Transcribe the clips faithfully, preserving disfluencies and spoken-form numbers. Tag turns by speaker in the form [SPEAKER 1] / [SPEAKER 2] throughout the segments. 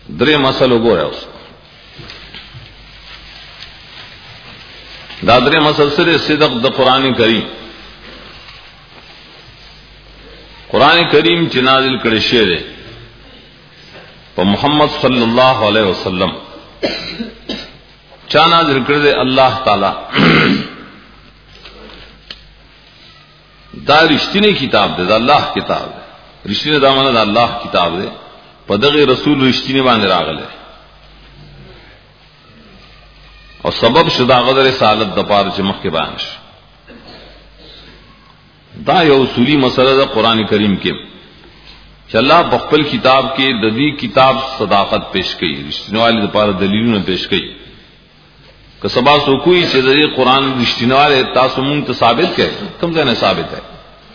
[SPEAKER 1] درې مسلو ګوره اوس دا درې مسل سره صدق د قران کریم قران کریم چې نازل کړي شی دی په محمد صلی الله علیه وسلم چا نازل کړی دی الله تعالی دا رښتینی کتاب دی دا الله کتاب دی رښتینی دا معنی دا الله کتاب دی په دغه رسول رښتینی باندې راغلی او سبب شدا غدر رسالت د پاره چې مخکې بیان شي دا یو اصولی مسله ده قران کریم کې چې الله په خپل کتاب کې د دې کتاب صداقت پیش کړي رښتینوالي لپاره دلیلونه پیش کړي که سبا سو کوئی چې د دې قران رښتینوالي تاسو مونږ ته ثابت کړي کوم ځای نه ثابت ہے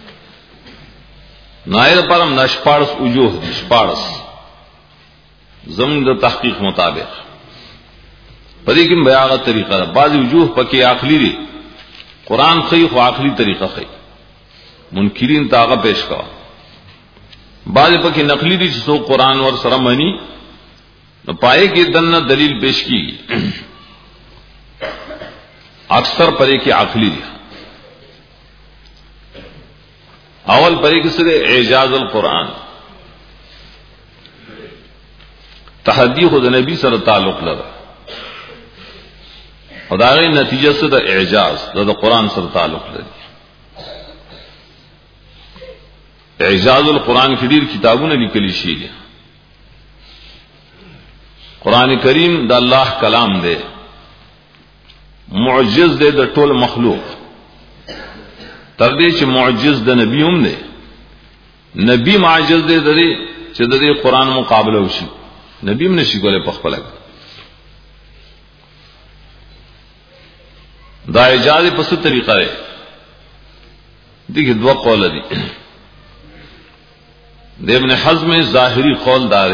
[SPEAKER 1] نائر پرم نشپارس وجوه دي شپارس زمون د تحقیق مطابق پدې کې بیاغه طریقه ده بعض وجوه پکې عقلی دي قران خي خو عقلی طریقه خي منکرین تاغه پیش کا بعض پکې نقلی دي چې سو قران ور سره مانی نو پائے کې دنه دلیل پیش کی اکثر پرې کې عقلی دي اول پرې کې سره اعجاز القرآن تحدی خود نبی سره تعلق لري او دا غي نتیجه څه د اعجاز د قرآن سره تعلق لري اعجاز القرآن کې ډیر کتابونه لیکلي شي دي قرآن کریم د الله کلام دی معجز دی د ټول مخلوق تر دې چې معجز د نبی هم دی نبی معجز دی د دې چې د دې قرآن مقابله وشي نبی هم نشي کولای په خپل دا اعجاز په څه طریقه دی دغه دوه قول دي د ابن حزم ظاهری قول دار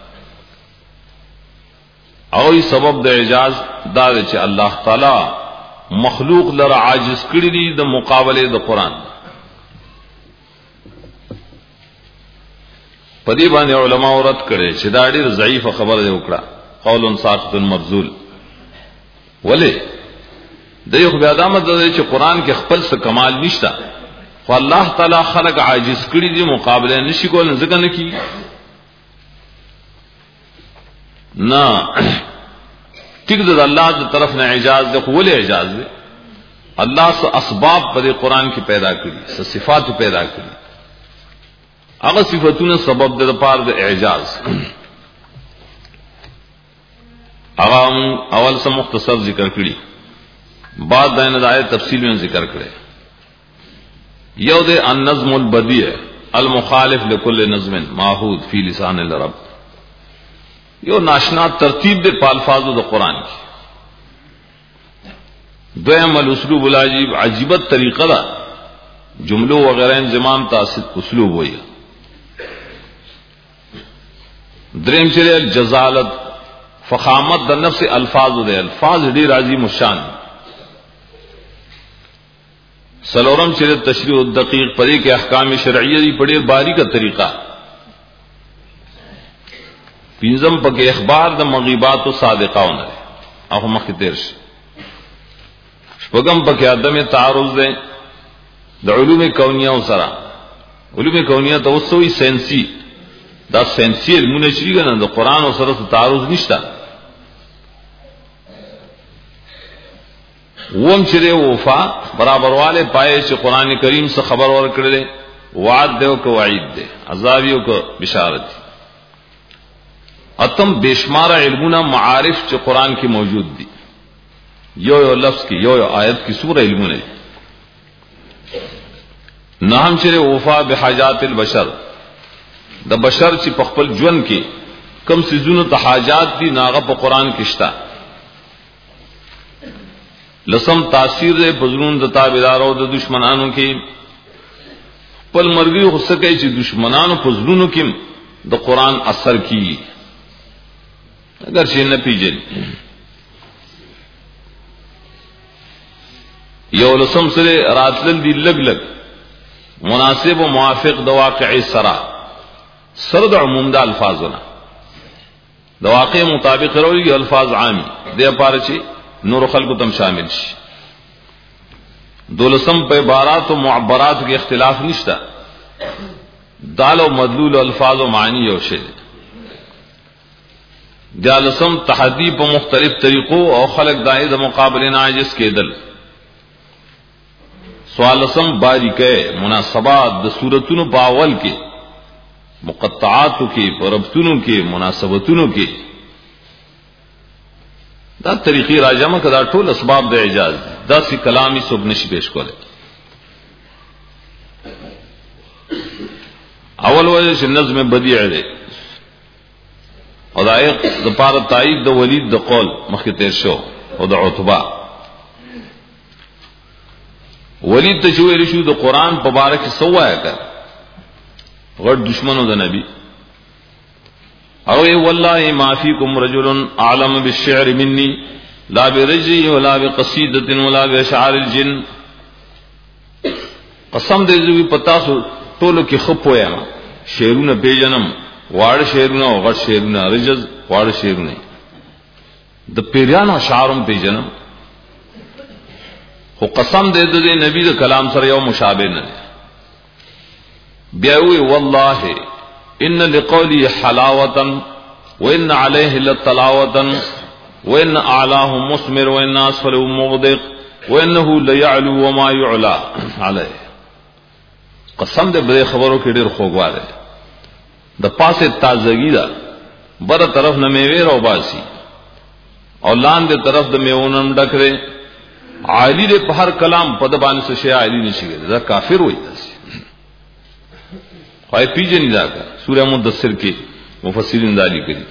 [SPEAKER 1] او ای سبب د اعجاز دا چې الله تعالی مخلوق لره عاجز کړی دی د مقابله د قران په دې باندې علما اورت کړي چې دا ډېر ضعیف خبره دی وکړه قول ساقط مرذول ولی دغه بیا د امد چې قران کې خپل څه کمال نشته خو الله تعالی خلق عاجز کړی دی مقابله نشي کول ځکه نه کی نه ټیک د الله د طرف نه اعجاز د قول اعجاز دی الله س اسباب پر قران کې پیدا کړی س صفات پیدا کړی هغه صفاتونه سبب د لپاره د اعجاز هغه اول سم مختصر ذکر کړی بعد دغه آیت تفصیل میں ذکر کړی یو د النظم البدیع المخالف لكل نظم ماحود فی لسان العرب یو ناشنا ترتیب د الفاظو د قران کی دویم الاسلوب العجیب عجیبت طریقہ دا جملو وغیرہ انضمام تاسد اسلوب ہوئی دریم چلے الجزالت فخامت د نفس الفاظ دے الفاظ ډیر عظیم الشان سلورم چلے تشریح الدقیق پڑے کے احکام شرعیہ دی پڑے باریک طریقہ پینزم پکې اخبار د مغیبات او صادقاونه او مخکې تیر شي شپږم پکې عدم تعارض ده د علوم کونیه سره علوم کونیه توسوي سنسي دا سنسي علمونه چې ګنه د قران او سره تعارض نشته ووم چې وفا برابر والے پائے چې قران کریم څخه خبر ورکړل وعد دیو کو وعید ده عذاب یو کو بشارت اتم بشمار علمونه معارف چې قران کې موجود دي یو یو لفظ کې یو یو آیت کې سوره علمونه نه هم چې وفا بحاجات البشر د بشر چې په خپل ژوند کې کم سيزونو ته حاجات دي ناغه په قران کې شته لسم تاثیر دے پزرون د تابعدارو د دشمنانو کې پل مرګي غصه کوي چې دشمنانو پزرونو کې د قران اثر کی اگر شي نه پیژن یو لسم سره راتل دی لګ لګ مناسب او موافق د واقع سره سره د عموم د الفاظونه د واقع مطابق وروي الفاظ عامي د پاره چې نور خلق تم شامل شي. دولسم په عبارات او معبرات کې اختلاف نشتا، دال او مدلول الفاظ او معنی یو شی. دالسم تحدی په مختلف طریقو او خلق دای د مقابله عاجز کېدل. سوالسم باریکه مناسبات د صورتونو باول کې مقطعاتو کې پربتونو کې مناسبتونو کې دا طریقې راجمه کدا ټول اسباب د اعجاز دا سی کلامی سب نشي پیش کوله. اول وجه چې نظم بدیع دی او دایق د پاره تایید د ولید د قول مخکې تیر شو او د عتبہ ولید ته ویل شو د قران په باره کې سوایا کړ غړ دشمنو د نبی او ای والله ما فیکم رجل اعلم بالشعر مني لا برجی ولا بقصیدة ولا باشعار الجن. قسم دې زوی پتا سو ټولو کې خپویا شعرونه پیجنم واړ شعرونه او غړ شعرونه رجز واړ شعرونه د پیرانو اشعارم پیجنم خو قسم دې د نبی د کلام سره یو مشابه نه بیا وی والله ان لقولی حلاوة وان علیه لطلاوة وان اعلاه مثمر وان اسفله مغدق وانه ليعلو وما يعلى علیه. قسم دې به خبرو کې ډېر خوږواله د پاسه تازگی دا بر طرف نه میوه رو باسي او لاندې طرف د میونم ډکره عالی دې په هر کلام په د باندې څه شی عالی نشي دا کافر وایي تاسو خای پیجن دا سورہ مدثر کې مفسرین دالی کړي.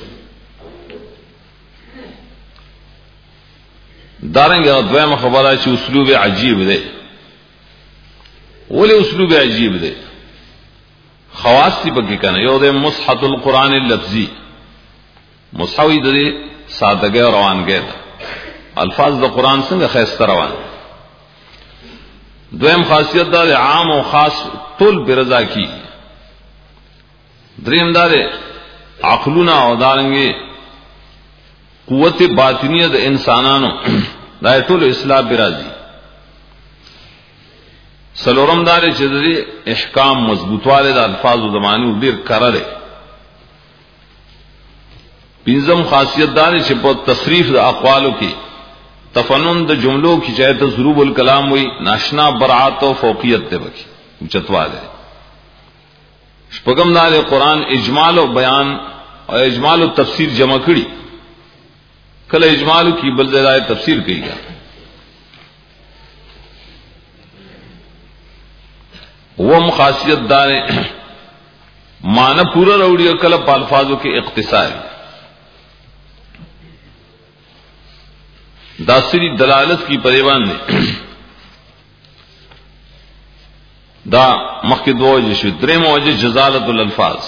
[SPEAKER 1] دارنګه دویمه خبره چې اسلوب عجیب دی. ولې اسلوب عجیب دی؟ خواص دي پکې کنه. یو د مصحف القرآن اللفظي مصحوی د سادهګۍ روانګۍ الفاظ د قرآن څنګه خاصه روان. دویم خاصیت دا عام او خاص ټول برضا کی. دریم دا عقلنا او دارنګي قوت باطنیه د انسانانو دا ټول اصلاح برازي. سلورم دار چې د احکام مضبوطواله د الفاظ او زمانو ډیر کړه. پنځم خاصیت دار چې په تصریف د اقوالو کې تفنن د جملو کی چاہے تو ضروب الکلام ہوئی ناشنا برات و فوقیت دے بکی اچتواله. شپږم دار قرآن اجمال و بیان او اجمال و تفسیر جمع کړي. کله اجمال کی بل ځای تفسیر کیږي. وہ مخاصیت دار معنی پورا راوړي کله په الفاظو کې اختصار داسری دلالت کی پریوان نے دا مخکې دوه جشو درې موجه جزالت الالفاظ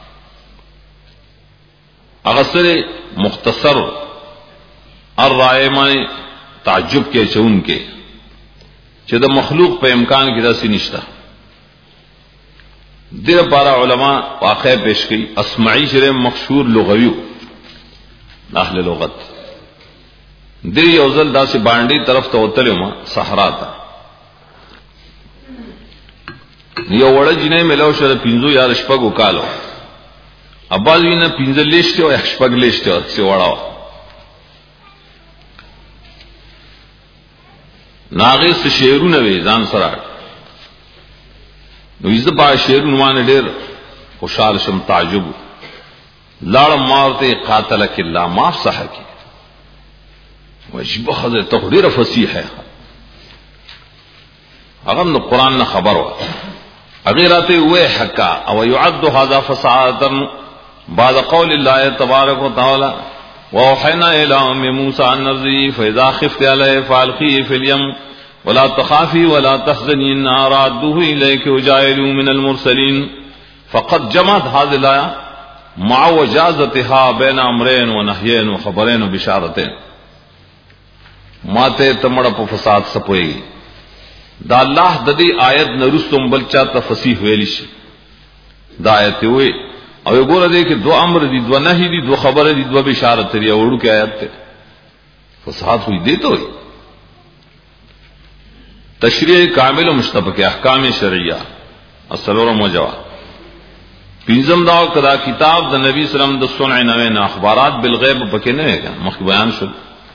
[SPEAKER 1] اغسر مختصر الرائمان تعجب کے چون کے چې د مخلوق په امکان کې داسې نشته. دغه پارا علماء واقع پیش کړي اسمعی شری مشهور لغوی اهل لغت دی یوزل داسې باندې طرف ته وتلم صحرا ته یو وړه جنې ملو شر پینځو یا شپږو کالو اباز وینه پینځه لیشته او شپږ لیشته چې وړاو ناغه څه شعرونه وې ځان سره نو یزه با شعرونه باندې ډېر خوشاله شم تعجب لاړ مارته قاتلک الله ما صحکی وجب خذ تقدیر فصیح ہے اغم نو قرآن نہ خبر ہوا اغیراتے ہوئے حقا او يعد هذا فصاحتا بعد قول الله تبارک وتعالى واوحينا الى ام موسى ان ارضعيه فاذا خفت عليه فالقيه في اليم ولا تخافي ولا تحزني ان رادوه اليك وجاعلوه من المرسلين فقد جمعت هذه الايه مع وجازتها بين امرين ونهيين وخبرين وبشارتين ماته تمړه په فساد سپوي دا الله د دې آیت نرستم بل چا تفصیح ویل شي دا آیت وي او وګوره دې کې دو امر دي، دو نهي دي، دو خبره دي، دو بشارت لري. وړو کې آیات ته فصاحت ہوئی دي ته تشریع کامل و مشتبک احکام شرعیہ اصلور موجوا پینزم دا کدا کتاب د نبی صلی الله علیه وسلم د صنع نوې نه اخبارات بالغیب پکې نه وي، مخکې بیان شو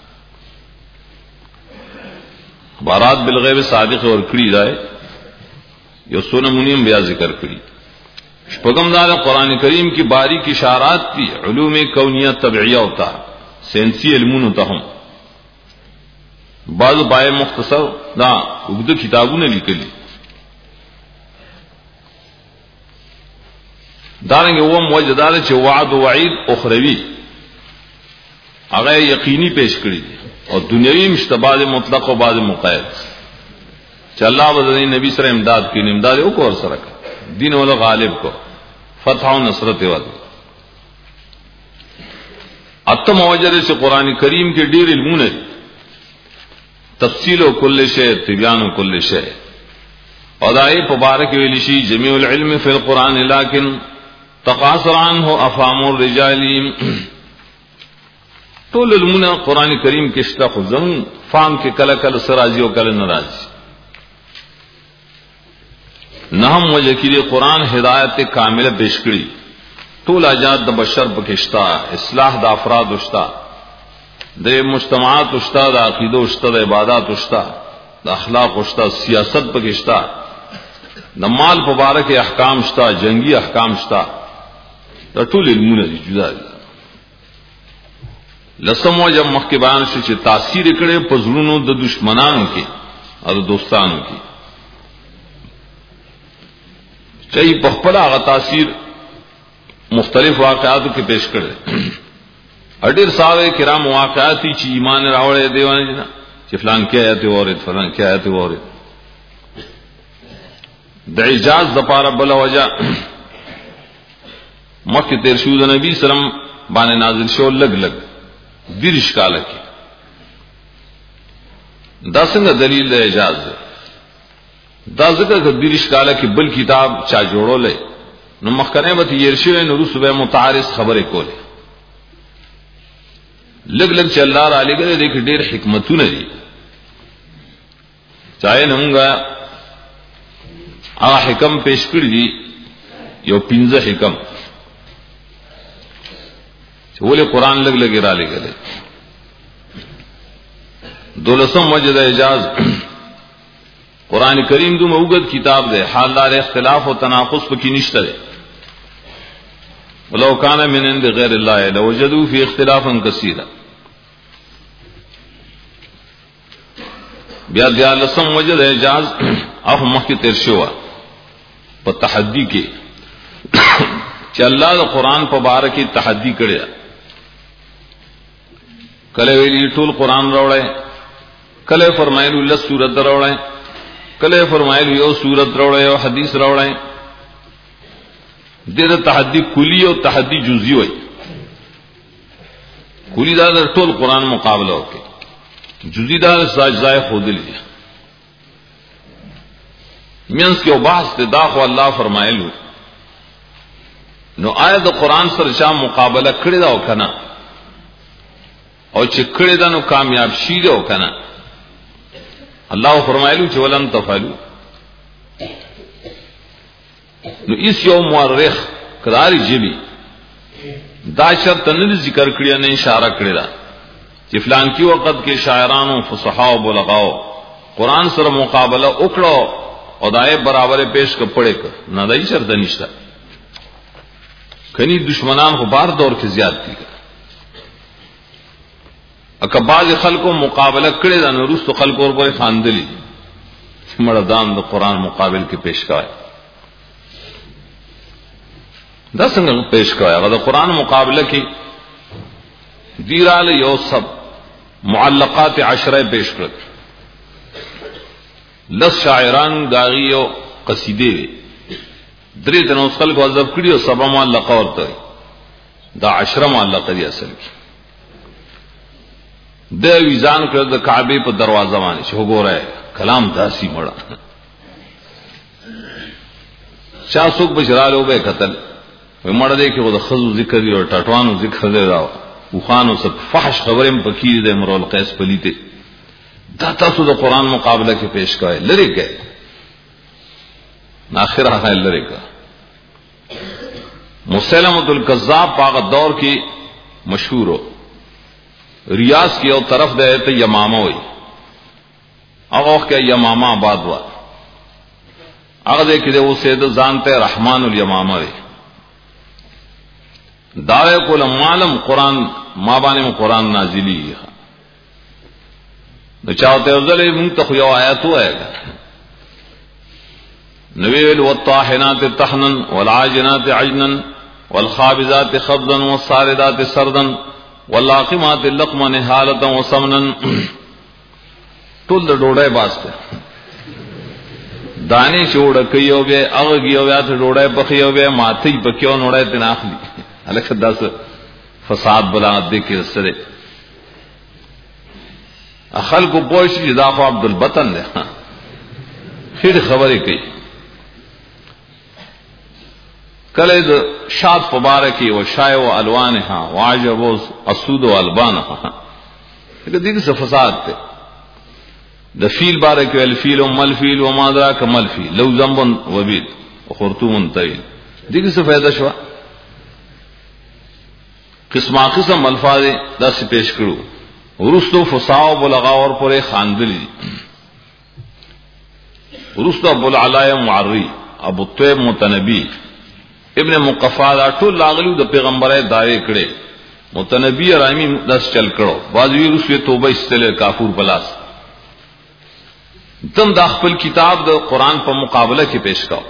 [SPEAKER 1] اخبارات بالغیب صادق اور کړی دی یو سونه مونیم بیا ذکر کړی. شپږم دا قرآن کریم کی باریک اشارات دي علوم کونیہ طبیعیہ ہوتا سینسی علمونو ته هم بعض بای مختصر دا وګد کتابونه لیکلي. دارنګه و موجدار چې وعد و وعید اخروی هغه یقیني پیش کړی دي او دنیوي مشتبه مطلق او بعض مقید چې الله وزنی نبی سره امداد کین امداد او کو سره دین ول غالب کو فتح و نصرت ول. اتم وجره سے قرآن کریم کے ډیر علمونه تفصیل و کل شیء تبیان و کل شیء اور دای مبارک ویلی شی جمیع العلم فی القرآن لیکن تقاصر عنه افهام الرجال. ټول علمونه قرآن کریم کې شته خو زم فهم کې کله کله سرازی او کله ناراضی. نهم وجه کې قرآن ہدایت کامله پیش کړي. ټول اجاد د بشر پکشتا اصلاح د افراد وشتا د مجتمعات وشتا د عقیده وشتا د عبادت وشتا د اخلاق وشتا سیاست پکشتا د مال مبارک احکام وشتا جنگی احکام وشتا د ټول علمونه جدا دي. لسم وجه مخکې بیان شو چې تاثیر کړي په زړونو د دشمنانو کې او د دوستانو کې چې په خپل هغه تاثیر مختلف واقعاتو کې پیش کړي. اډیر صاحب کرام واقعاتی چې ایمان راوړې دیوانه جنا چې فلان کې آیت اورید فلان کې آیت اورید د اعجاز د پاره بل وجه مکه تیر شو د نبی سلام باندې نازل شو لګ لګ دیرش کاله کې دا څنګه دلیل د اعجاز ده؟ دا ذکر د دیرش کاله کې بل کتاب چا جوړولې نو مخکنه به يرشوي نو رسوبه متعارض خبره کوله لګ لګ چې الله را لګره دې کې ډېر حکمتونه دي. چاہے نمونگا آ حکم پیش کړی دي یو پنځه حکم چې ولې قران لګ لګ را لګره. دولسم وجه د اعجاز قرآن کریم دو موجود کتاب دے حالدار اختلاف و تناقض پکې نشته ده. ولو کان من عند غیر الله لوجدوا فی اختلافا کثیرا. بیا بیا لسم وجه د اعجاز اف مخکې تیر شو په تحدی کې چې الله د قرآن په باره کې تحدی کړی. کله ویلی ټول قرآن راوړی، کله فرمایلی لس سورۃ راوړی، کله فرمایلی یو سورۃ راوړی او حدیث راوړی. دغه تحدی کلی او تحدی جزئی وای. کلی دا د ټول قرآن مقابله وکي، جزئی دا ساجزای خودلی. مینس کې او بحث ته دا خو الله فرمایلو نو آیت د قرآن سره شام مقابله کړی دا او کنه او چې کړی دا نو کامیاب شي دا او کنه. الله فرمایلو چې ولن تفعلوا نو اس یو مورخ قراری جبی دا شرط نه ذکر کړی نه اشاره کړی دا چې فلان کی وخت کې شاعرانو فصحاء او بلغاو قرآن سره مقابله وکړو او دای برابر پیش ک پړې ک نه دای شرط نشته. کني دشمنان خو بار دور کې زیات دي. اکه بعض خلکو مقابله کړي دا نو رستو خلکو ور په خاندلی مردان د قرآن مقابل کې پیش کړي. دا څنګه پیش کړي؟ هغه د قرآن مقابله کې دیراله یو سب معلقات عشره پیش کړ. لس شاعران داغي او قصیده درې تنو خلکو عذاب کړي او سبا معلقه ورته دا عشره معلقه دي اصل کې. د ویزان کړ د کعبه په دروازه باندې چې وګوره کلام داسي مړه چا څوک بشراله به قتل وی مړ دې کې د خزو ذکر دی او ټټوانو ذکر دی دا وخانو څخه فحش خبرې په کې د امرؤ القیس پلیته دا تاسو د قران مقابله کې پیش کړئ لری کې اخر هغه لری کې مسلمۃ الکذاب په دور کې مشهور ہو ریاض کی اور طرف دے ته یمامہ وي هغه وخت کې یمامہ آباد و هغه دې کې د سید ځانته رحمان الیمامہ وي داوی کول معلم قران ما باندې قران نازلی نو چاوته ځلې مونږ ته یو آیات وایي نبی ول والطاحنات طحنا والعاجنات عجنا والخابزات خبزا والصاردات سردا واللاقمات اللقما نهالة وسمنا ټول د ډوډۍ باسته دانی چوڑ کيو به هغه کیو بیا ته ډوډۍ پخیو به ماته پکيو نوړای تناخلي الکه داس فساد بلاد دې کې سره خلق کو پوښ جدا خو عبد البطن ده خیر خبرې کوي کله د شاد مبارکی و شای و الوانها واجب اسود و البانها دې څه فساد ته د فیل بارک الفیل ومل فیل وما ذاک مل فیل لو ذنب وبید وخرطوم طويل دې څه فائدہ شو قسمه قسم الفاظ دا څه پیش کړو ورستو فصاو بلغا اور پرې خاندلی ورستو ابو العلاء معری ابو الطيب متنبی ابن مقفا دا ټول لاغلو د پیغمبره دایې کړي متنبی رامی داس چل کړو بازوی رسو توبه استله کافور پلاس تم دا خپل کتاب د قران په مقابله کې پیش کاو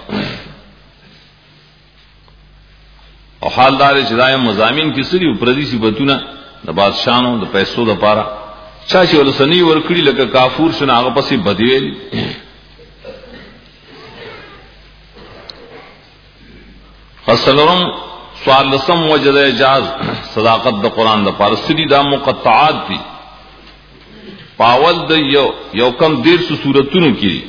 [SPEAKER 1] او حالدار چې دای مزامین کې سړي پردي صفاتونه د بادشاہانو د پیسو د پاره چا چې ولسنی ورکړي لکه کافور شنه هغه پسې بدویل فصلرم سوال لسم وجد اجاز صداقت د قران د پاره سړي دا مقطعات دي پاول د یو یو کم دیر سو سورتونو کې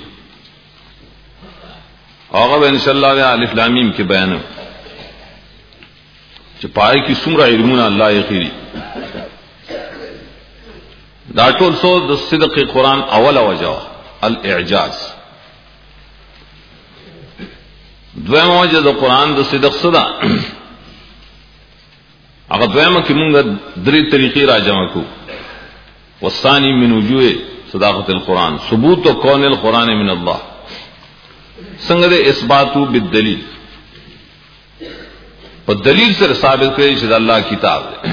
[SPEAKER 1] هغه ان شاء الله الف لام میم کې بیان چې پای کې څومره علمونه الله یې خېری دا ټول سو د صدق قران اوله وجه الاعجاز دویمه وجه د قران د صدق صدا هغه دویمه کې موږ درې طریقې را جمع کوو والثاني من وجوه صداقت القرآن ثبوت كون القرآن من الله څنګه د اثباتو بالدلیل په دلیل سره ثابت کړي چې الله کتاب دی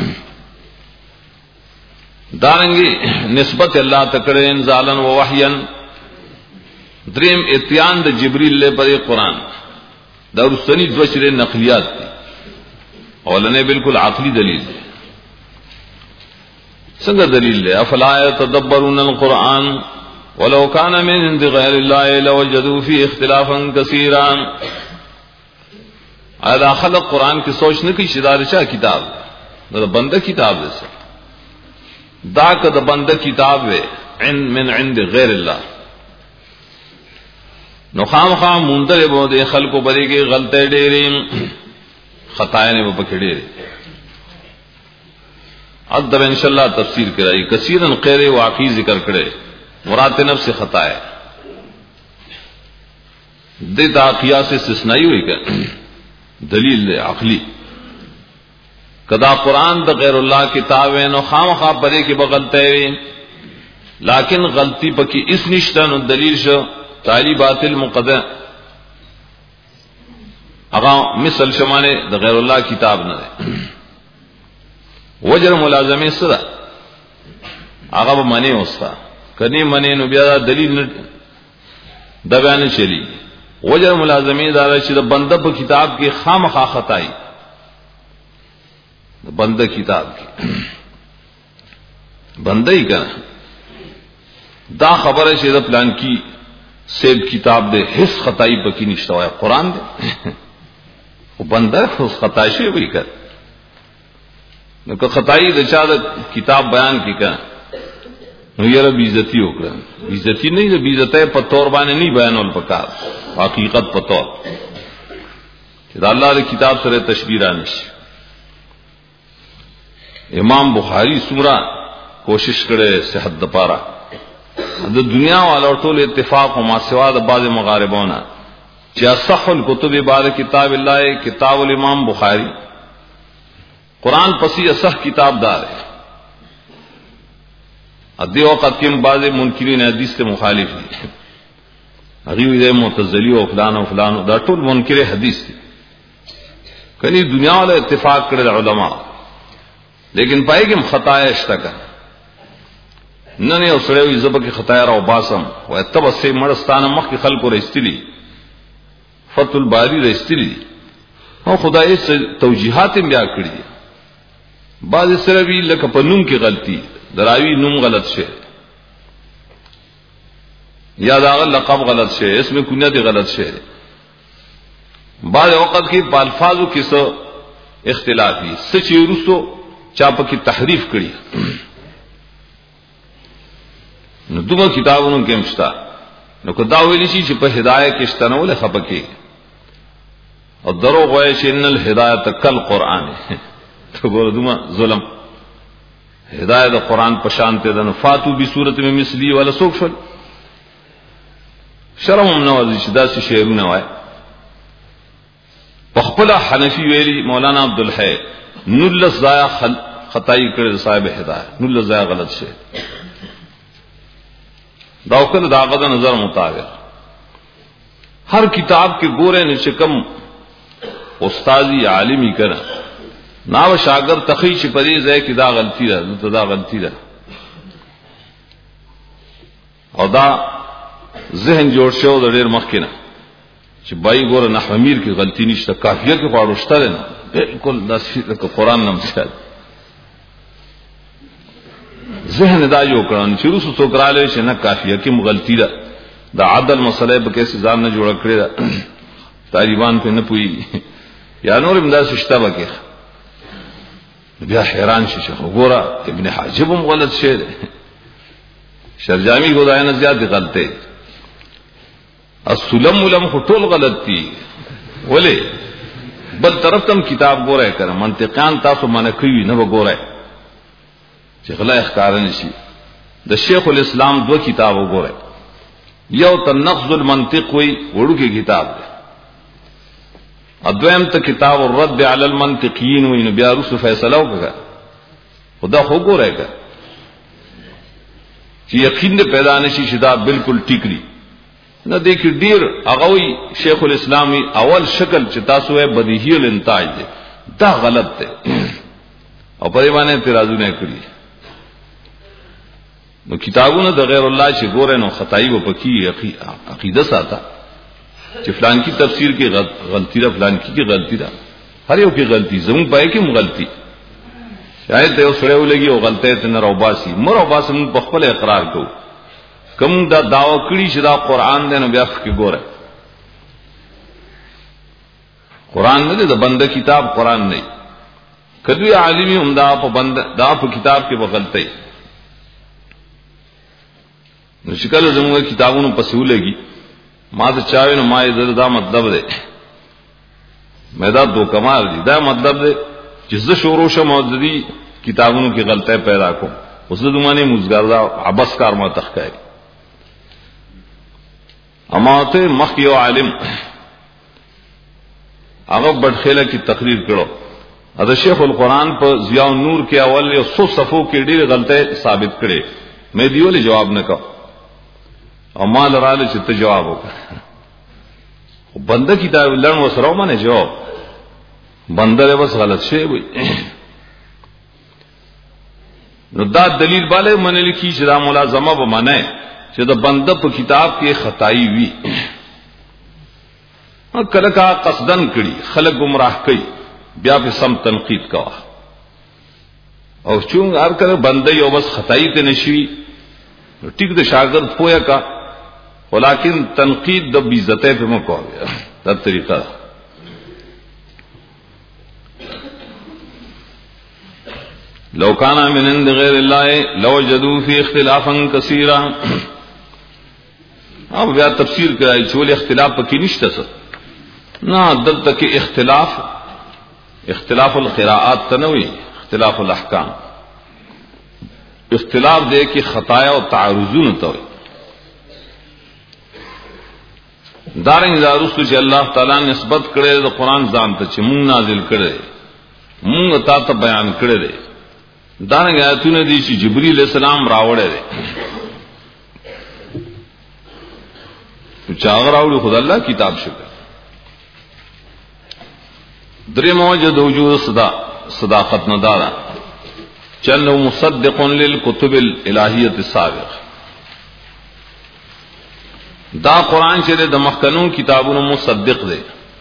[SPEAKER 1] دارنګي نسبت الله تکړه انزالن و وحیا دریم اتیان د جبرئیل له پر قرآن دا رسنی دوشره نقلیات دي اولنه بالکل عقلی دلیل دی څنګه دلیل دی افلا يتدبرون القرآن ولو كان من عند غير الله لوجدوا فيه اختلافا كثيرا ادا خلق قرآن کی سوچ نه کوي چې دا رچا کتاب دا بنده کتاب دی دا که دا بنده کتاب وي عند من عند غیر الله نو خامخا مونږ به د خلکو بری کې غلطه ډېرې خطايا نه وبکې ډېرې ادب انشاءاللہ تفسیر کرائی کثیرن غیر واقعی ذکر کرے مراد نفس خطا ہے دیتا قیاس استثنائی ہوئی کہ دلیل عقلی کدا قرآن دا غیر اللہ کتاب ہے نو خام خواب برے کی بغلطے ہوئی لیکن غلطی پکی اس نشتن دلیل شو تعالی باطل مقدم اگا مثل شمانے دا غیر اللہ کتاب نہ دے وجر ملازمه سره هغه به منی وستا کني منی نو بیا دلیل نه د بیان چلی وجر ملازمه دا چې د بنده په کتاب کې خامخا خطای د بنده کتاب کې بنده یې کنه دا خبره چې د پلان کی سیب کتاب دے هیڅ خطای پکې نشته وای قران دې او بنده خو خطا شي وی کړ نو که خطائی د چا د کتاب بیان کی کا نو یره بیزتی وکړه بیزتی نه د بیزته په تور باندې نه بیانول پکار حقیقت په تور چې دا الله د کتاب سره تشبیه را نشي. امام بخاری سمرا کوشش کړي صحت د پاره د دنیا والو ټول اتفاق او ما سوا د بعض مغاربونه چې اصح الكتب بعد کتاب الله کتاب الامام بخاری قرآن پسی اصح کتاب دار ہے. ادی وقت کې بعض منکرین حدیث سے مخالف دي هغه دې معتزلی او فلان او فلان دا ټول منکر حدیث دي کني دنیا والے اتفاق کړل علما لیکن پای کې خطا اشتکا نه نه اوسړې زبکه خطا را او باسم او تبسې مړستانه مخ کې خلکو رښتلی فتح الباری رښتلی او خدای یې توجیهات بیا کړی بعض سره وی لکه په نوم کې غلطي دراوی نوم غلط شه یا دا لقب غلط شه اسم کنیت غلط شه بعض وقت کې په الفاظو کې څه اختلافي سچ ورسو چا په کې تحریف کړی نو دغه کتابونو کې مشتا نو کدا ویلی شي چې په هدايه کې شتنول خپکه او دروغ وایي چې ان الهدایت کل قران تو ګور دما ظلم ہدایت قرآن پشان تے دن فاتو بھی صورت میں مثلی والا سوک شل شرم نوازی شدا سے شعر نوائے پخپلا حنفی ویلی مولانا عبدالحی نلس ضائع خطائی کرے صاحب ہدایت نلس ضائع غلط سے داوکل داغد نظر مطابق ہر کتاب کے گورے نے چکم استاذی عالمی کرا ناو شاگرد تخی چې پدې ځای کې دا غلطی ده نو دا غلطی ده او دا ذهن جوړ شو د ډېر مخکینه چې بای ګوره نحو امیر کې غلطی نشته کافیه کې غواړشتل نه بالکل د قرآن نم څخه ذهن دا یو کړه چې رسو څوکراله چې نه کافیه کې غلطی ده دا عدل مسله به کیسه ځان نه جوړ کړی ده طالبان په نه پوي یا نور امداد شته وکړي بیا حیران شي چې وګوره ابن حاجب هم غلط شه شرجامی خدای نه زیات غلطه السلم ولم ټول غلط دي ولې بل طرف تم کتاب ګوره کړه منطقان تاسو باندې کوي نه وګوره چې غلا اخکار نشي د شیخ الاسلام دو کتاب وګوره یو تنقض المنطق وی وړو کې کتاب دی ادویم ته کتاب الرد علی المنطقین وینو بیا رسو فیصله وکړه خدا خو ګورایګه چې یقین دې پیدا نشي چې دا بالکل ټیک دی نه دیکھ ډیر هغه وی شیخ الاسلام اول شکل چې تاسو یې بدیهی الانتاج دی دا غلط دی او په دې باندې اعتراضونه کړی نو کتابونه د غیر الله چې ګورې نو خدای و پکې عقیده ساته چې فلان کی تفسیر کې غلطی ده فلان کی کې غلطی ده هر یو کې غلطی زمون پای کې مغلطی شاید ته سره ولګي او غلطه ته نه روباسي مر روباس موږ په خپل اقرار کوو کوم دا داوا کړی چې دا قران دی نو بیا کې ګوره قران نه د بنده کتاب قران نه کدی عالمي هم دا په بنده دا په کتاب کې وغلطي نو شکل زموږ کتابونو په سهولګي ما ته چاوي نو ما یې دا مطلب دی مې دا دو کمال دي دا مطلب دی چې زه شروع شم او د دې کتابونو کې غلطه پیدا کوم اوس د دومره مزګر دا عبس کار ما تخکای اما ته مخ یو عالم هغه بدخله کی تقریر کړو دا شیخ القرآن په ضیاء النور کې اول یو سو صفو کې ډېر غلطه ثابت کړي مې دیول جواب نه کا او مال رااله چې ته جواب وکړه خو بنده کتاب لړن وسره مانه جواب بنده بس غلط شی وي نو دا دلیل باندې منل کی چې دا ملازمه به معنی چې دا بنده په کتاب کې خطائی وي او کله کا قصدن کړي خلک گمراه کړي بیا په سم تنقید کا او چون هر کله بنده یو بس خطائی ته نشي ټیک د شاګرد پویا کا ولیکن تنقید د بیزته په مو کوي دا طریقه لو کان من عند غیر الله لوجدوا فی اختلافا کثیرا اب بیا تفسیر کوي چې ول اختلاف پکې نشته څه نہ دل تک اختلاف اختلاف القراءات تنوی اختلاف الاحکام اختلاف دے کہ خطایا و تعارضون تو دارنگ دارس کو اللہ تعالیٰ نسبت کرے تو قرآن جانتا چھ مونگ نازل کرے مونگ تا تا بیان کرے دے دارنگ آیتون دی چھ جبریل علیہ السلام راوڑے دے چاغ راوڑی خدا اللہ کتاب شکر دری موجد وجود صدا صداقت ندارا چنو مصدق للکتب الالہیت السابق دا قرآن چرے دا مخکنون کتابون مصدق دے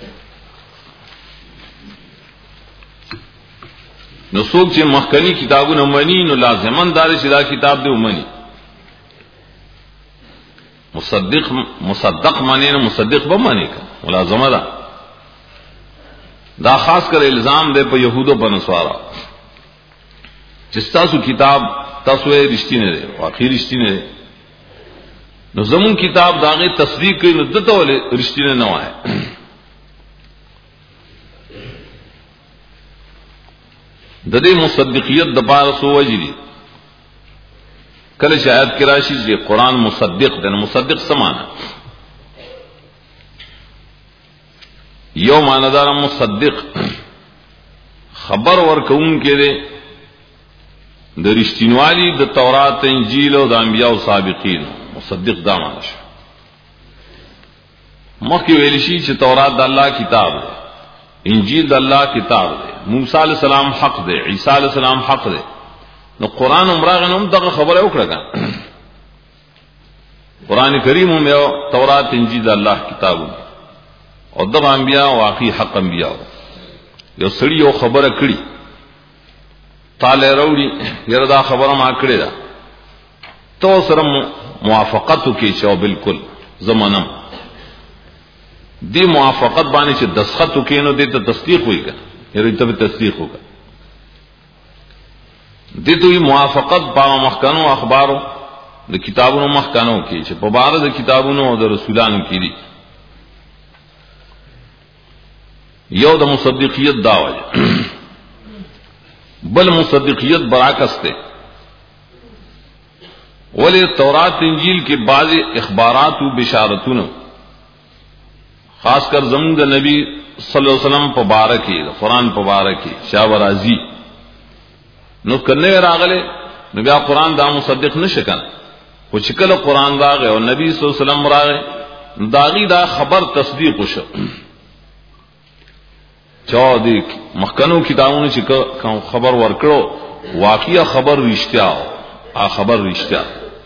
[SPEAKER 1] نو سوک چے مخکنی کتابون منی نو لازمان دارے چے دا کتاب دے منی مصدق مصدق مانے نو مصدق بمانے کا ملازمہ دا دا خاص کر الزام دے پہ یہود و بنسوارا جس تاسو کتاب تاسو رشتی نے دے واقعی رشتی نے دے نو زمون کتاب داغے تصدیق کی نو دتا والے رشتی نے نو آئے ددے مصدقیت دبار سو وجی دی کل شاید کی راشی جی قرآن مصدق دے مصدق سمانا یو ماندار مصدق خبر ورکون کے دے د رشتینوالی د تورات انجیل او د انبیاء او سابقین مصدق دا معنی شو مخکې ویل شي چې تورات د الله کتاب دی انجیل د الله کتاب دی موسی علیہ السلام حق دی عیسی علیہ السلام حق دی نو قرآن عمره نوم دغه خبره وکړه قرآن کریم هم یو تورات انجیل د الله کتاب دی او دغه انبیاء واقعي حق انبیاء یو سړی یو خبره کړي تاله وروړي یره دا خبره ما کړې ده تو سره موافقت کې شو بالکل زمانم دی موافقت باندې چې دسخط کې نو دې ته تصدیق وایي یره ته تصدیق وکړه دې دوی موافقت په محکمو اخبارو د کتابونو محکمو کې چې په بار د کتابونو او د رسولانو کې دي یو د مصدقیت داوی بل مصدقیت براکس تے ولی تورات انجیل کے بعض اخبارات و بشارتون خاص کر زمد نبی صلی اللہ علیہ وسلم پبارکی قرآن پبارکی شاہ ورازی نو کرنے راغلے نبی قرآن دا مصدق نشکن وہ شکل قرآن داغے اور نبی صلی اللہ علیہ وسلم راغے داغی دا خبر تصدیق شو چاو دی مخکنو کتابوں نے خبر ورکڑو واقعہ خبر رشتہ آ خبر رشتہ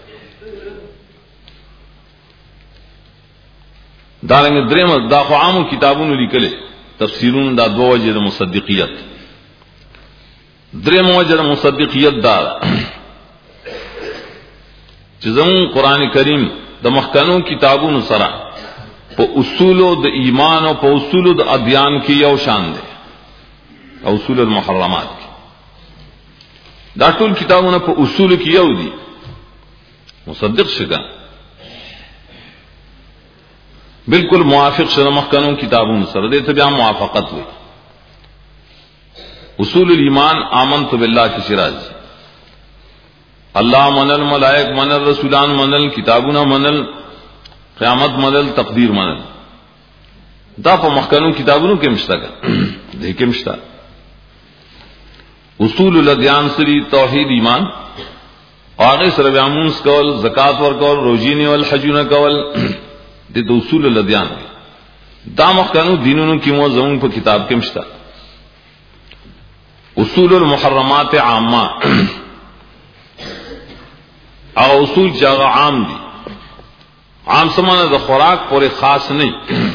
[SPEAKER 1] دارنگ دریم دا عام کتابوں نے لکھلے تفسیرون دا دو وجہ مصدقیت دریم وجہ مصدقیت دار چزم قرآن کریم دا مخکنو کتابوں سرا پا اصول د ایمان او پا اصول د ادیان کی یو شان دے اصول المحرمات کی دا ټول کتابونه پا اصول کی یو دی مصدق شکا بالکل موافق شد مخکنون کتابون سر دیتا بیا موافقت ہوئی اصول الایمان آمنت باللہ کی شراز اللہ منل ملائک منل رسولان منل کتابون منل قیامت منل تقدیر منل دا پا مخکنون کتابونو کے مشتا گا دیکھے مشتا اصول الادیان سری توحید ایمان آغی سر بیامونس کول زکاة ور کول روجینی والحجون کول دی تو اصول الادیان دا مخکنون دینونو کی مو زمون پا کتاب کے مشتا اصول المحرمات عامہ اغا اصول چاگا عام دی عام سمانا دا خوراک پورے خاص نہیں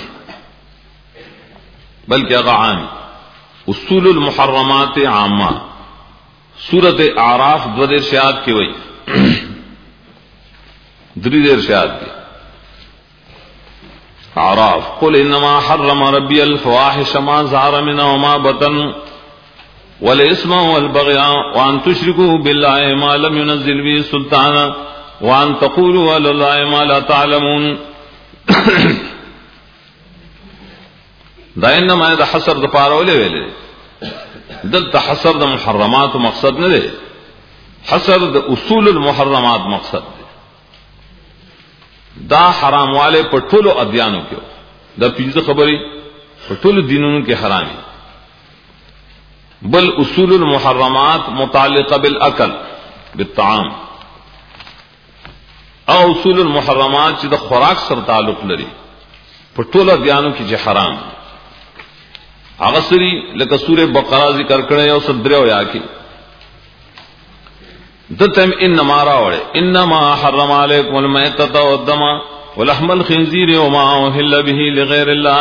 [SPEAKER 1] بلکہ اغا عام اصول المحرمات عامہ سورت اعراف دو دیر شہاد کی وئی دری دیر شہاد کی اعراف قل انما حرم ربی الفواحش ما ظهر منها وما بطن والاسم والبغي وان تشركوا بالله ما لم ينزل به سلطانا وان تقولوا على الله ما لا تعلمون دا انما د حصر د پاره ولې ویلې دلته حصر د محرمات مقصد نه دی حصر د اصول المحرمات مقصد دی دا حرام والے په ټولو ادیانو کې دا پنځه خبرې په ټولو دینونو کې حرامي بل اصول المحرمات متعلقه بالاكل بالطعام او اصول المحرمات چې د خوراک سره تعلق لري په ټولو ادیانو کې چې حرام هغه سری لکه سوره بقره ذکر کړه او صدرو یا کې دتم انما راوړې انما حرم علیکم المیتۃ والدم ولحم الخنزیر وما اهل به لغیر الله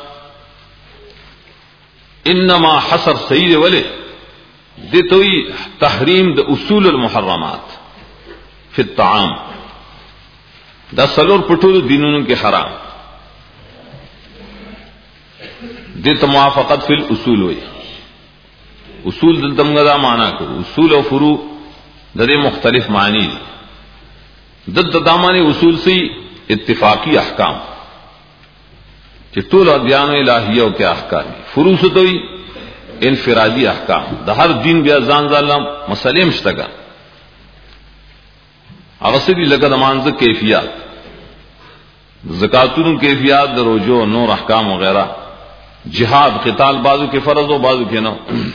[SPEAKER 1] انما حصر سید ولې دتوی تحریم د اصول المحرمات فی الطعام دا سلور پټول دینونو کې حرام دې موافقت فی الاصول وی اصول دلته موږ دا معنا کوو اصول او فروع د دې مختلف معنی دي دلته دا معنی اصول سي اتفاقی احکام چې ټول ادیان الہیه او کې احکام فروع څه دوی انفرادی احکام د هر دین بیا ځان ځان مسلې مشتګه هغه سړي لکه د مانزه کیفیت زکاتونو کیفیت د روزو نور احکام وغیرہ جہاد قتال بازو کے فرض و بازو کے نو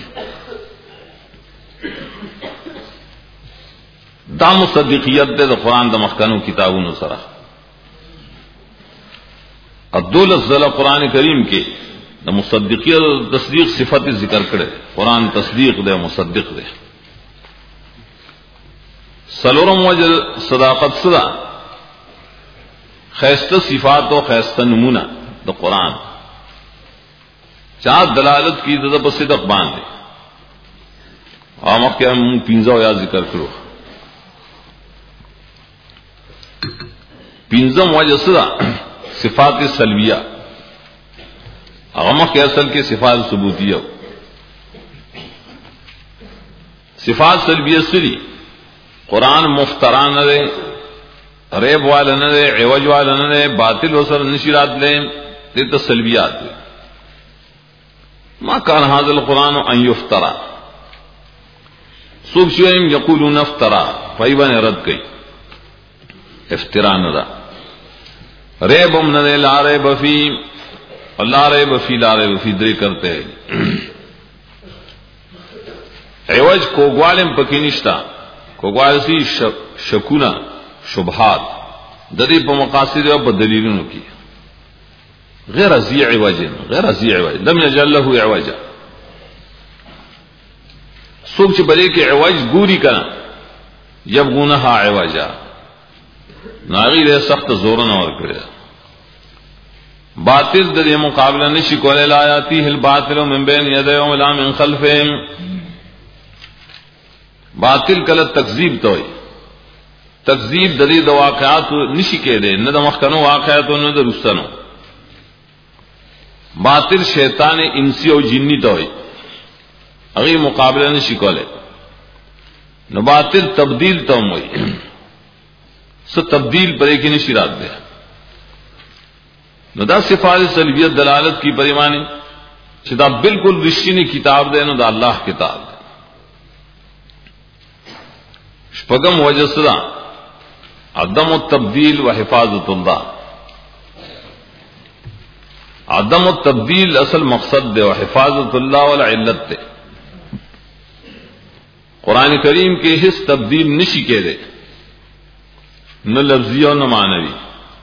[SPEAKER 1] دا مصدقیت دے دا قرآن دا مخکنو کتابونو سرا الدولت ذلہ قرآن کریم کے دا مصدقیت تصدیق صفت ذکر کرے قرآن تصدیق دے مصدق دے سلورم وجہ صداقت صدا خیستہ صفات و خیستہ نمونہ دا قرآن چار دلالت کی دد صدق باندھے آمک کے ہم پینزا یا ذکر کرو پینزم وجہ صدا صفات سلبیہ آمک کے اصل کے صفات ثبوتیہ صفات سلبیہ سری قرآن مفتران نہ دے ریب والا نہ دے عوج والا نہ دے باطل وسر نشیرات لے دے تو سلبیات دے ما كان هذا القرآن أن يفترى سوف شوئم يقولون افترى فايبان رد كي افتراء ندا ریب من دے لا ریب فی لا ریب فی لا ریب فی دری کرتے ہیں عوج کوگوالم پکی نشتا کوگوال سی شکونا شبہات دری پا مقاصد و پا دلیلونو کی غیر ذی عوج غیر ذی عوج لم یجعل له عوجا سوچ بلے کہ عوج گوری کنا یبغونها عوجا ناغی دے سخت زور نہ ور کرے باطل دے مقابلہ نشی کولے لا یاتیہ الباطل من بین یدیہ ولا من خلفہ باطل کل تکذیب توئی تکذیب دے واقعات نشی کے دے نہ مخکنو واقعات نہ رستنو باطل شیطان انسی او جنی تو ہوئی اگر مقابلہ نے شکولے نو باطل تبدیل تو ہوئی سو تبدیل پر ایک نشی رات دے نو دا صفات سلبیت دلالت کی پریمانی چھتا بالکل رشی نے کتاب دے نو دا اللہ کتاب دے شپگم وجہ صدا عدم التبدیل و حفاظت اللہ عدم التبدیل اصل مقصد دے و حفاظت اللہ والا علت دے قرآن کریم کے حص تبدیل نشی کے دے نہ لفظی اور نہ معنوی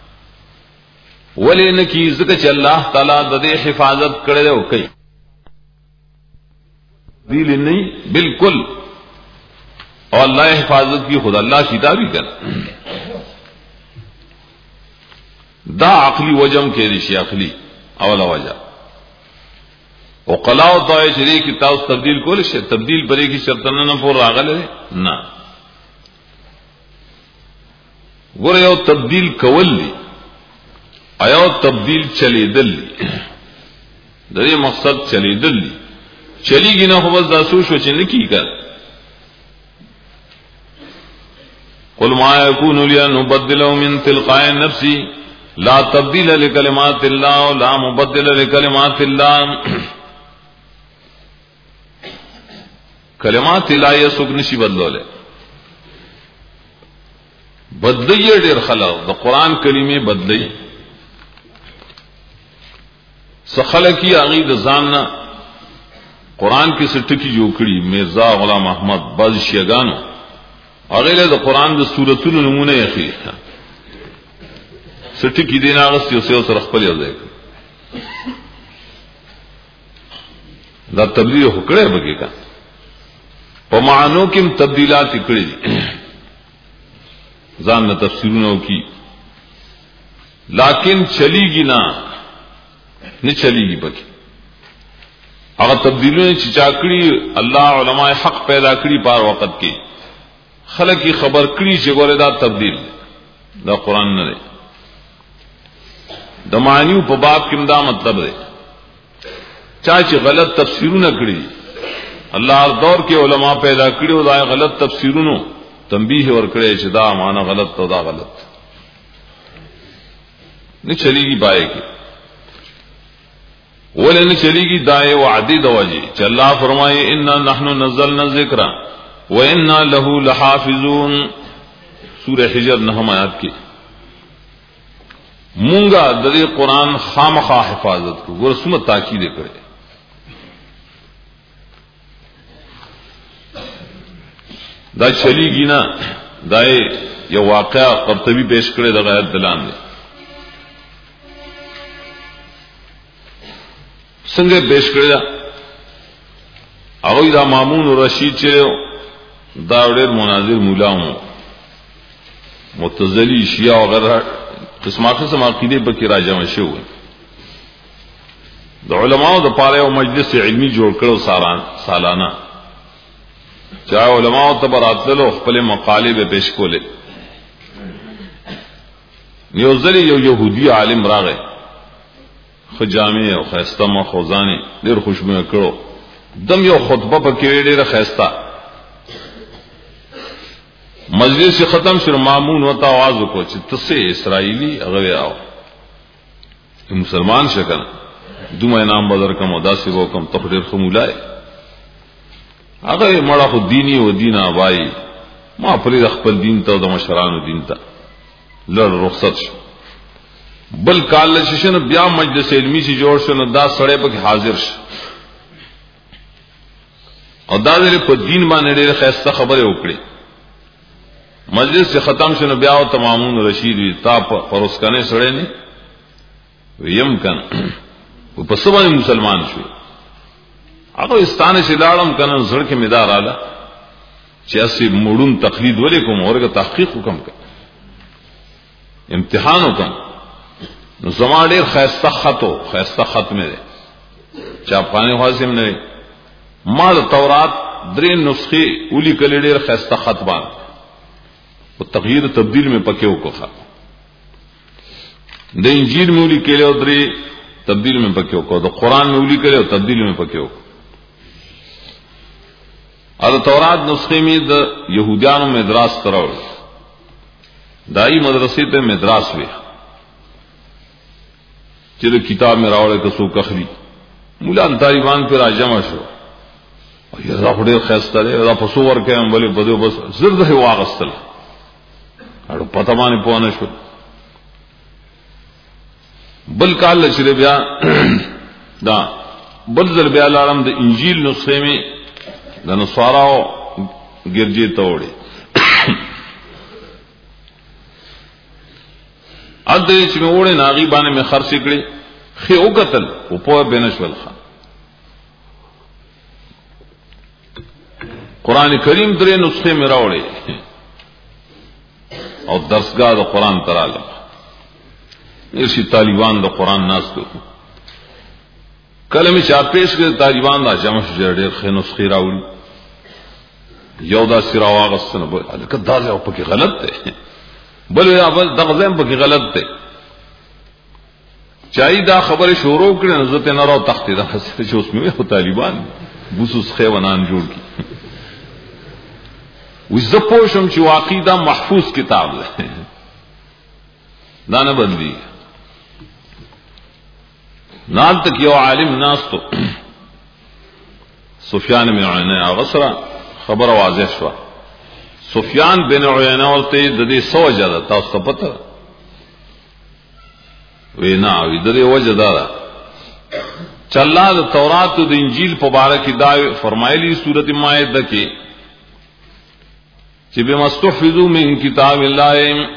[SPEAKER 1] ولی نہ کی ذکر چ اللہ تعالیٰ دے حفاظت کرے دے کئی تبدیل نہیں بالکل اور اللہ حفاظت کی خود اللہ کتابی کر دا عقلی وجم کے رشی عقلی اولا وجہ او قلاو تو شری کی تاس تبدیل کول شي تبدیل پرې کی شرط نه پور راغله نه ګوره یو تبدیل کول دي ایو تبدیل چلی دل دي دغه مقصد چلی دل دي چلیږي نه خو بس داسو شو چې نه کیږي قل ما يكون لي ان ابدله من تلقاء نفسي لا تبدیل لکلمات اللہ لا مبدل لکلمات اللہ. کلمات الہی سوک نشی بدلولے بدلی ډیر خلق د قران کلمې بدلی سخلکی اغي د ځاننا قران کې سټکی جوړ کړي مرزا غلام احمد باز شیګانو هغه له د قران د سوراتونو نمونه یې خي سټکی دین هغه سیو سره خپل یو ځای دا تبلیغ وکړي بګی کا په معنو کې تبدیلات کړي ځان نه تفسیرونه وکي لیکن چلی گی نا نه چلی گی پکې هغه تبدیلونه چې چا کړی الله علماء حق پیدا کړی په وخت کې خلک کی خبر کړی چې ګوره دا تبدیل دا قران نه دی د معنی په باب کې دا مطلب دی چا چې غلط تفسیرونه کړی الله دور کې علماء پیدا کړی او دا غلط تفسیرونه تنبیہ ور کړی چې دا معنا غلط تو دا غلط نه چلیږي پای کې ولې نه چلیږي دای وعده دوجی چې الله فرمایي انا نحنو نزلنا الذکر وانا له لحافظون سورہ حجر نهم آیات کې مونږه د دې قران خامخا حفاظت کو ورسمه تاکید کړي دا چلیږي نه دای یو واقعا قرطبی پیش کړی د غیرت دلان دی څنګه پیش کړی دا هغه دا مامون رشید چې دا ډېر مناظر مولا و معتزلی شیعه وغیرہ قسمه قسم عقیده په کې راجمع شو د علماو د پاره او مجلس علمی جوړ کړو سالان سالانه چا علماء تبراتلو خپل مقاله به پیش کوله یو ځلی یو يهودي عالم راغی خجامه او خيسته مخوزانه ډیر خوشبو کړو دم یو خطبه پکې ډیره خيسته مجلس ختم شو مامون وتا आवाज وکړ چې تاسو اسرائیلی هغه آو مسلمان شکل دومره نام بدر کوم داسې وکم تقریر خمولای هغه مړه خو دینی او دین آبای ما پرې خپل دین ته د مشرانو دین ته لړ رخصت شو بل کال ششن بیا مجلس علمی چې جوړ شو نو دا سړی په حاضر شو او دا دې په دین باندې ډېر خاصه خبره وکړي مجلس ختم شو نو بیا او تمامون رشید وی تا پروس کنه سړی نه ویم کن په سبا مسلمان شو هغه استانه چې لاړم کنه زړه کې مدار اعلی چې اسی مړون تقلید ولې کوم اورګه تحقیق وکم امتحان وکم نو زما ډیر خاصه خطو خاصه ختمه ده چې افغاني حاسم نه ما د تورات درې نسخې ولي کله ډیر خاصه خطبان او تغییر تبدیل میں پکې وکړه د انجیل مولی کله او درې تبدیل میں پکې وکړه د قران مولی کله او تبدیل میں پکې وکړه ا تورات نسخه می د يهودانو مدراس کراول دای مدرسې ته مدراس وی چې د کتاب می راوړل کسو کخري مولا طالبان پر راجمع شو یا دا خوري خسته ده دا پسو ورکه هم بلې بده بس زرده واغستل اړو پته باندې پونه شو بل کال چې بیا دا بل ځل بیا لارم د انجیل نسخه می د نصاراو ګرځي توړي ا دې چې موړې ناغي باندې مې خرڅ کړې خې او قتل او په بنشول خان قران کریم درې نسخه مې راوړې او درسګاه د قران تراله نشي طالبان د قران ناس کو کلمې چا پیش کړ طالبان دا جمع شجر ډېر خې نسخه راوړي یو دا سراوا غسنه به الکه دا ځو پکې غلط دی بل یا بل دغه ځم پکې غلط دی چای دا خبره شروع کړي نزته نه راو تخت دا چې اوس مې طالبان بوسوس خیونان جوړ کی وزه پوښم چې واقعي دا محفوظ کتاب دی دا نه بدلی نال تک یو عالم ناس تو سفیان بن عیینہ غسرا خبر واضح شوا سفیان بن عیینہ ورته د دې سو وجه تاسو ته پته وینا وی د دې وجه دا چلا د تورات او د انجیل په باره کې دا فرمایلی سورۃ مائده کې چې به مستحفظو من کتاب الله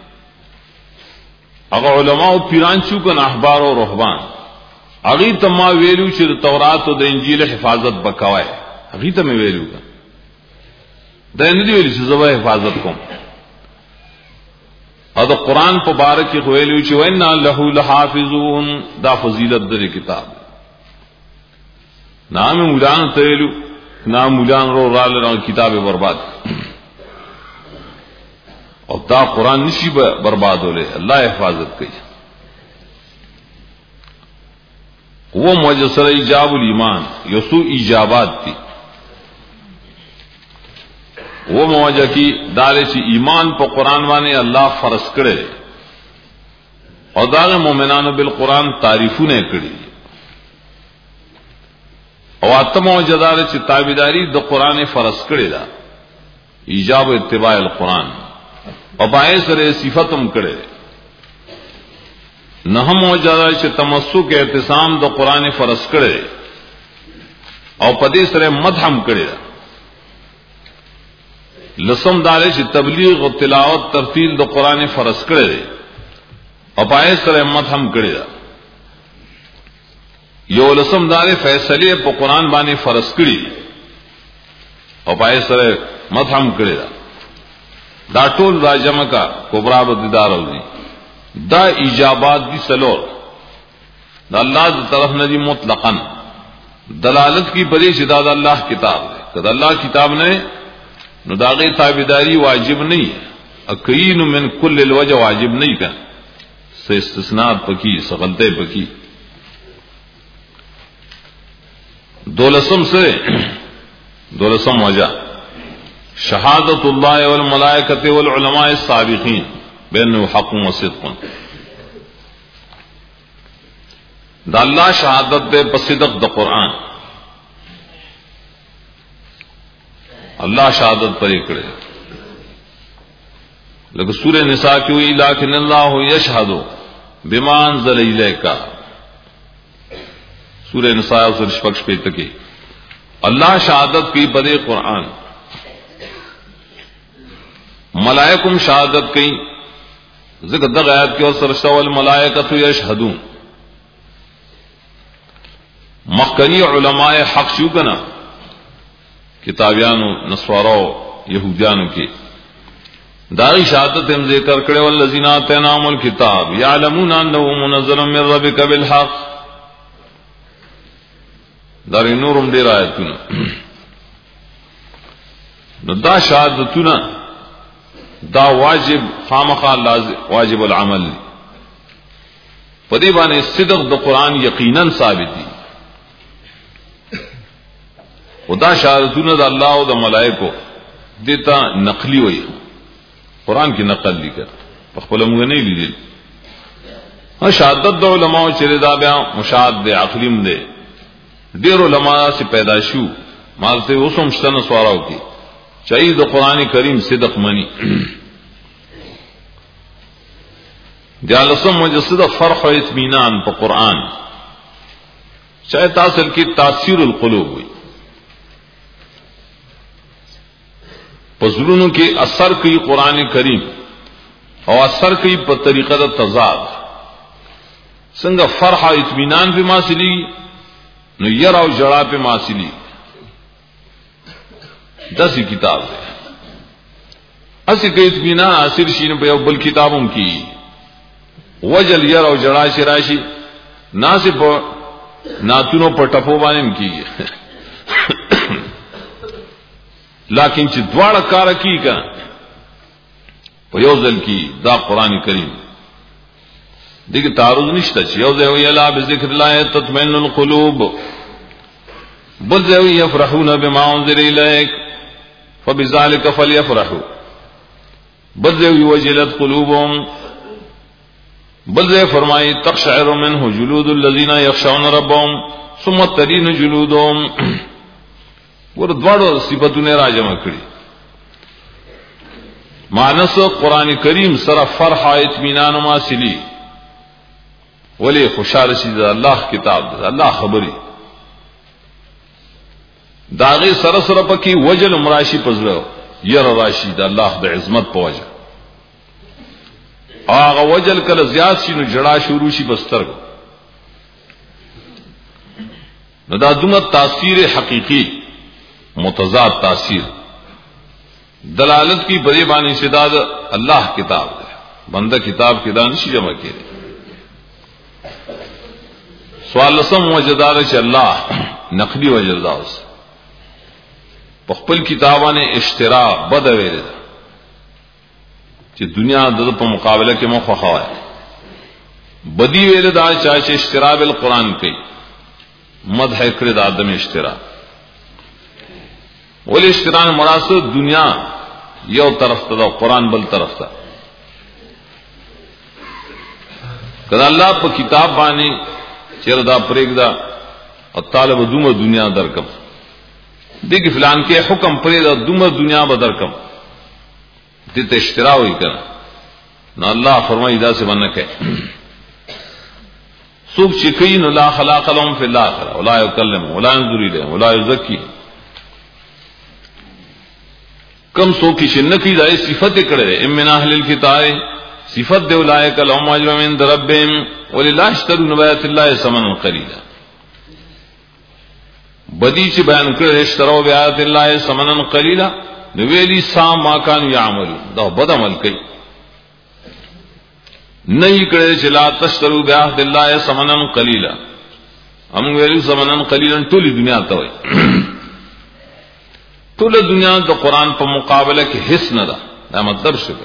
[SPEAKER 1] هغه علماء او پیران چې کن احبار او رهبان هغه ته ما ویلو چې د تورات او د انجیل حفاظت وکوي هغه ته مې ویلو دا نه دی ویل چې زما حفاظت کوم او د قران په باره کې ویلو چې وان له لحافظون دا فضیلت د کتاب نام مولان ته ویلو نام مولان رو رال کتاب برباد او دا قران نشي بربادوله الله حفاظت کوي وہ مجسر ایجاب الایمان یسو ایجابات تھی وہ موجہ کی دارے چی ایمان پا قرآن وانے اللہ فرض کرے اور داغ مومنان بالقرآن تعریفوں نے کری اور آتم موجہ دارے چی تابداری دا قرآن فرض کرے دا ایجاب اتباع القرآن اور باعث رے صفتم کرے نہ موجودہ چې تمسک اعتصام د قران فرض کړي او پدې سره مدحم کړي لسم دارې چې تبلیغ او تلاوت ترتیل د قران فرض کړي او پای سره مدحم کړي یو لسم دارې فیصله په قران باندې فرض کړي او پای سره مدحم کړي دا ټول راجمه کا کبرا بددار وي دا ایجابات دی سلور دا اللہ دی طرف ندی مطلقاً دلالت کی بری شدہ دا اللہ کتاب ہے کہ اللہ کتاب نے نو داغی تابداری واجب نہیں ہے اکین من کل الوجہ واجب نہیں کر سے استثناء پکی سغلطے پکی دولسم سے دولسم وجہ شہادت اللہ والملائکۃ والعلماء السابقین بینه حق و صدق دا اللہ شہادت دے بصدق دا قرآن اللہ شہادت پر اکڑے لیکن سورہ نساء کی ہوئی لیکن اللہ یشہد بما انزل الیک سورہ نساء سورہ شپکش پہ تکی اللہ شہادت کی بڑے قرآن ملائکم شہادت کی ذکر دغ آیات کی اور سرشتہ والملائکۃ یشہدون مخکنی علماء حق شو کنا کتابیانو نصاراو یہودیانو کی داغی شہادت ہم ذکر کرے والذین آتیناہم الکتاب یعلمون انه منزل من ربک بالحق دار نورم دیر آیتنا دا شہادتنا دا واجب خامخا لازم واجب العمل پدی بانے صدق دا قرآن یقیناً ثابت دی خدا شہادتون دا اللہ و دا ملائکو دیتا نقلی ہوئی قرآن کی نقل لی کر پخپل مگا نہیں لی دی شہادت دا علماء چرے دا بیا مشاہد دے عقلیم دے دیر علماء سے پیدا شو مالتے اسم شتن سواراو کی چاہیے دا قرآن کریم صدق منی دیالسم وجہ صدق فرح و اطمینان پا قرآن چاہے تاثر کی تاثیر القلوب ہوئی پزرونوں کے اثر کی قرآن کریم اور اثر کی پا طریقہ دا تضاد سنگا فرح و اطمینان پہ ماسلی نو یر و جڑا پہ ماسلی دسی کتاب ہے اسی کہ اطمینان حاصل شین پہ بل کتابوں کی وجل یر او جڑا شراشی نہ صرف ناتونوں پر ٹپو بانے کی لیکن چی دوار کار کی کا یوزل کی دا قرآن کریم دیکھ تعارض نشتا چی یوزل ہوئی اللہ بذکر اللہ تطمئن القلوب بل ہوئی یفرحون بما انزل الیک فبذالک فلیفرحوا بل ہوئی وجلت قلوبهم بل فرمائی تقشعر منه جلود الذین یخشون ربهم ثم تلین جلودهم ور دوڑو صفتونه راجمع کړي مانس قرآن کریم سره فرح اطمینان و ماسلی ولی خوشحال شي د الله کتاب د الله خبري داغه سره سره پکې وجل مراشی پزړو ير راشي د الله د عظمت په وجه هغه وجل کله زیات شي نو جړه شروع شي بستر نو دا دومره تاثیر حقیقی متضاد تاثیر دلالت کی بڑی بانی شداد اللہ کتاب ہے بندہ کتاب کی دانشی جمع کے سوال لسم وجدار چ اللہ نقلی وجدار سے پخپل کتاباں نے اشترا بد ویل کہ دنیا د په مقابله کې مخ خوا ہے بدی ویل دا چاہے اشترا بالقران کی مدح کړه د ادم اشترا ول اشتران مراسل دنیا یو طرف ته قرآن بل طرف ته کله الله په کتاب باندې چیر دا پرېګ دا او طالب دومره دنیا درکم دغه فلان کې حکم پرې دا دومره دنیا به درکم دې ته اشترا وی کړه نو الله فرمایي دا څه باندې کوي سوق چې کین لا خلاق لهم فی الاخره ولا یکلم ولا ينظر الیهم ولا یزکی کم سو کی شنکی دای صفت کړه ام من اهل الكتاب صفت دی اولئک لهم اجر من ربهم ولله اشتروا بآیات الله ثمنا قلیلا بدی چې بیان کړه اشتروا بآیات الله ثمنا قلیلا نو ویلی سام ما کان یعمل دا بد عمل کوي نه کړه چې لا تشتروا بآیات الله ثمنا قلیلا هم ویلی ثمنا قلیلا ټول دنیا ته وای ټول دنیا د قران په مقابله کې هیڅ نه ده دا مطلب شګه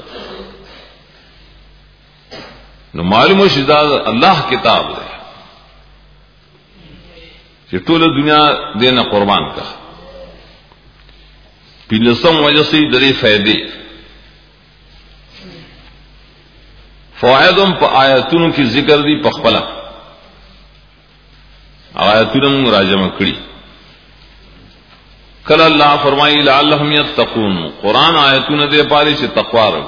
[SPEAKER 1] نو معلومه شي دا الله کتاب دی چې ټول دنیا دینه قربان کا پیلسم وجه سي درې فائدې فوائدم په آیاتونو کې ذکر دي په خپل آیاتونو راجمه کړي کل اللہ فرمائی لعلہم یتقون قرآن آیتون دے پاری سے تقوی رکھ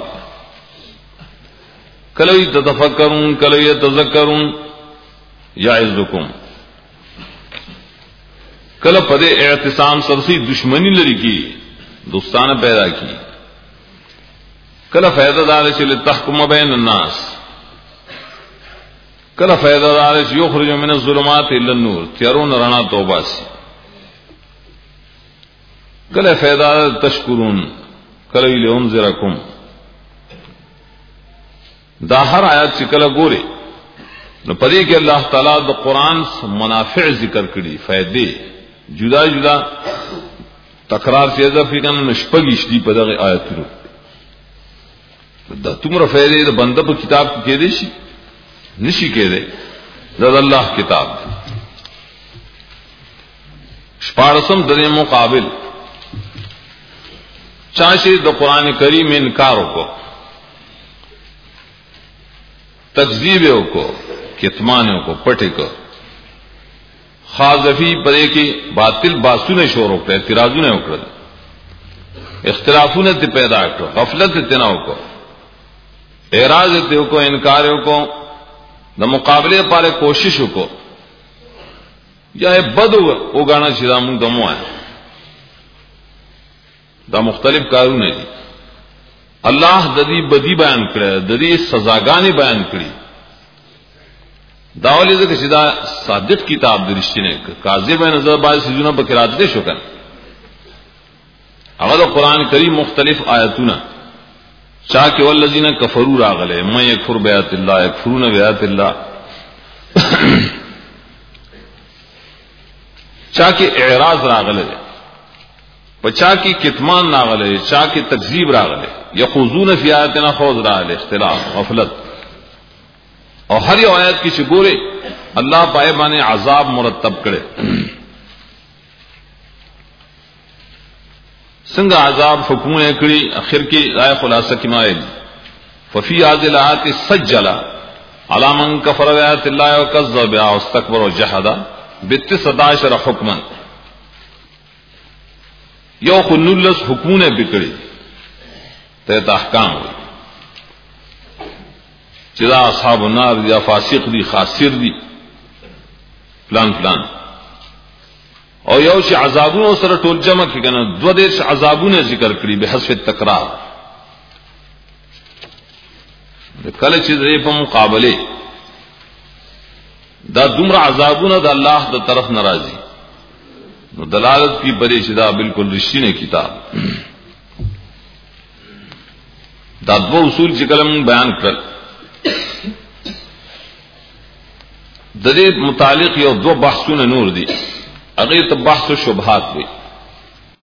[SPEAKER 1] کلو یتفکرون کلو یتذکرون یعظکم کل پدے اعتصام سرسی دشمنی لری کی دوستانہ پیدا کی کل فیضہ دار سے لتحکم بین الناس کل فیضہ دار سے یخرج من الظلمات الی النور تیارون رنا توبہ سے کله فیدا تشکرون کله لئنذرکم دا هر آیات چې کله ګوري نو پدې کې الله تعالی د قران منافع ذکر کړي فائدې جدا جدا تکرار چې اضافه کړي نشپګیش دي په دغه آیاتونو دا تمره فائدې د بنده په کتاب کې کېدې شي نشي کېدې دا الله کتاب شپارسم د مقابل چاہے د قرآن کریم انکار کو تکذیب کو کتمان کو پٹے کو خاصفی پرے کی باطل باسونے شور ہو اعتراضوں نے اکڑ اختلافوں نے پیدا کر غفلت تناؤ کو اعراض دیو کو انکار کو نہ مقابلے پارے کوشش کو یا بد اگانا شدام دمو ہے دا مختلف کارونه دي الله د دې بدی بیان کړي د دې سزاګانې بیان کړي دا ولې ځکه چې دا صادق کتاب د رښتینه کاذب نظر باز سيزونه په قرات دي شو کړه هغه د قران کریم مختلف آیاتونه چا کې ولذین کفروا راغله مې یکفر بیات الله یکفرون بیات الله چا کې اعراض راغله پچا کی کتمان راغله چا کی تکذیب راغله یخوزون فی آیاتنا خوز راغله اختلاف غفلت اور ہر یو آیت کی چگورے اللہ پائے بانے عذاب مرتب کرے سنگ عذاب حکمون کڑی اخر کی رائے خلاصہ کی مائل ففی آذل آیات سجلا अला मन कफर बिआयाति ल्लाहि व कज़्ज़ब बिहा वस्तकबर व जहदा बितिस्अता अशर हुक्मन यो खुन्नुल्लस हुकूने बिगड़ी तहत अहकाम हुई चिदा असहाब नार या फासिक दी खासिर दी प्लान प्लान और यो से अजाबों सर टोल जमा की कहना दो देश अजाबों ने जिक्र करी बेहसफ तकरार कल चीज रे पर मुकाबले दा दुमरा अजाबों दा अल्लाह दा तरफ नाराजी नो दलालत की बड़ी चिदा बिल्कुल ऋषि ने किताब दा दो उसूल जिकलम बयान कर दरे मुतालिक यो दो बहसों ने नूर दी अगर तो बहस शुबहात हुई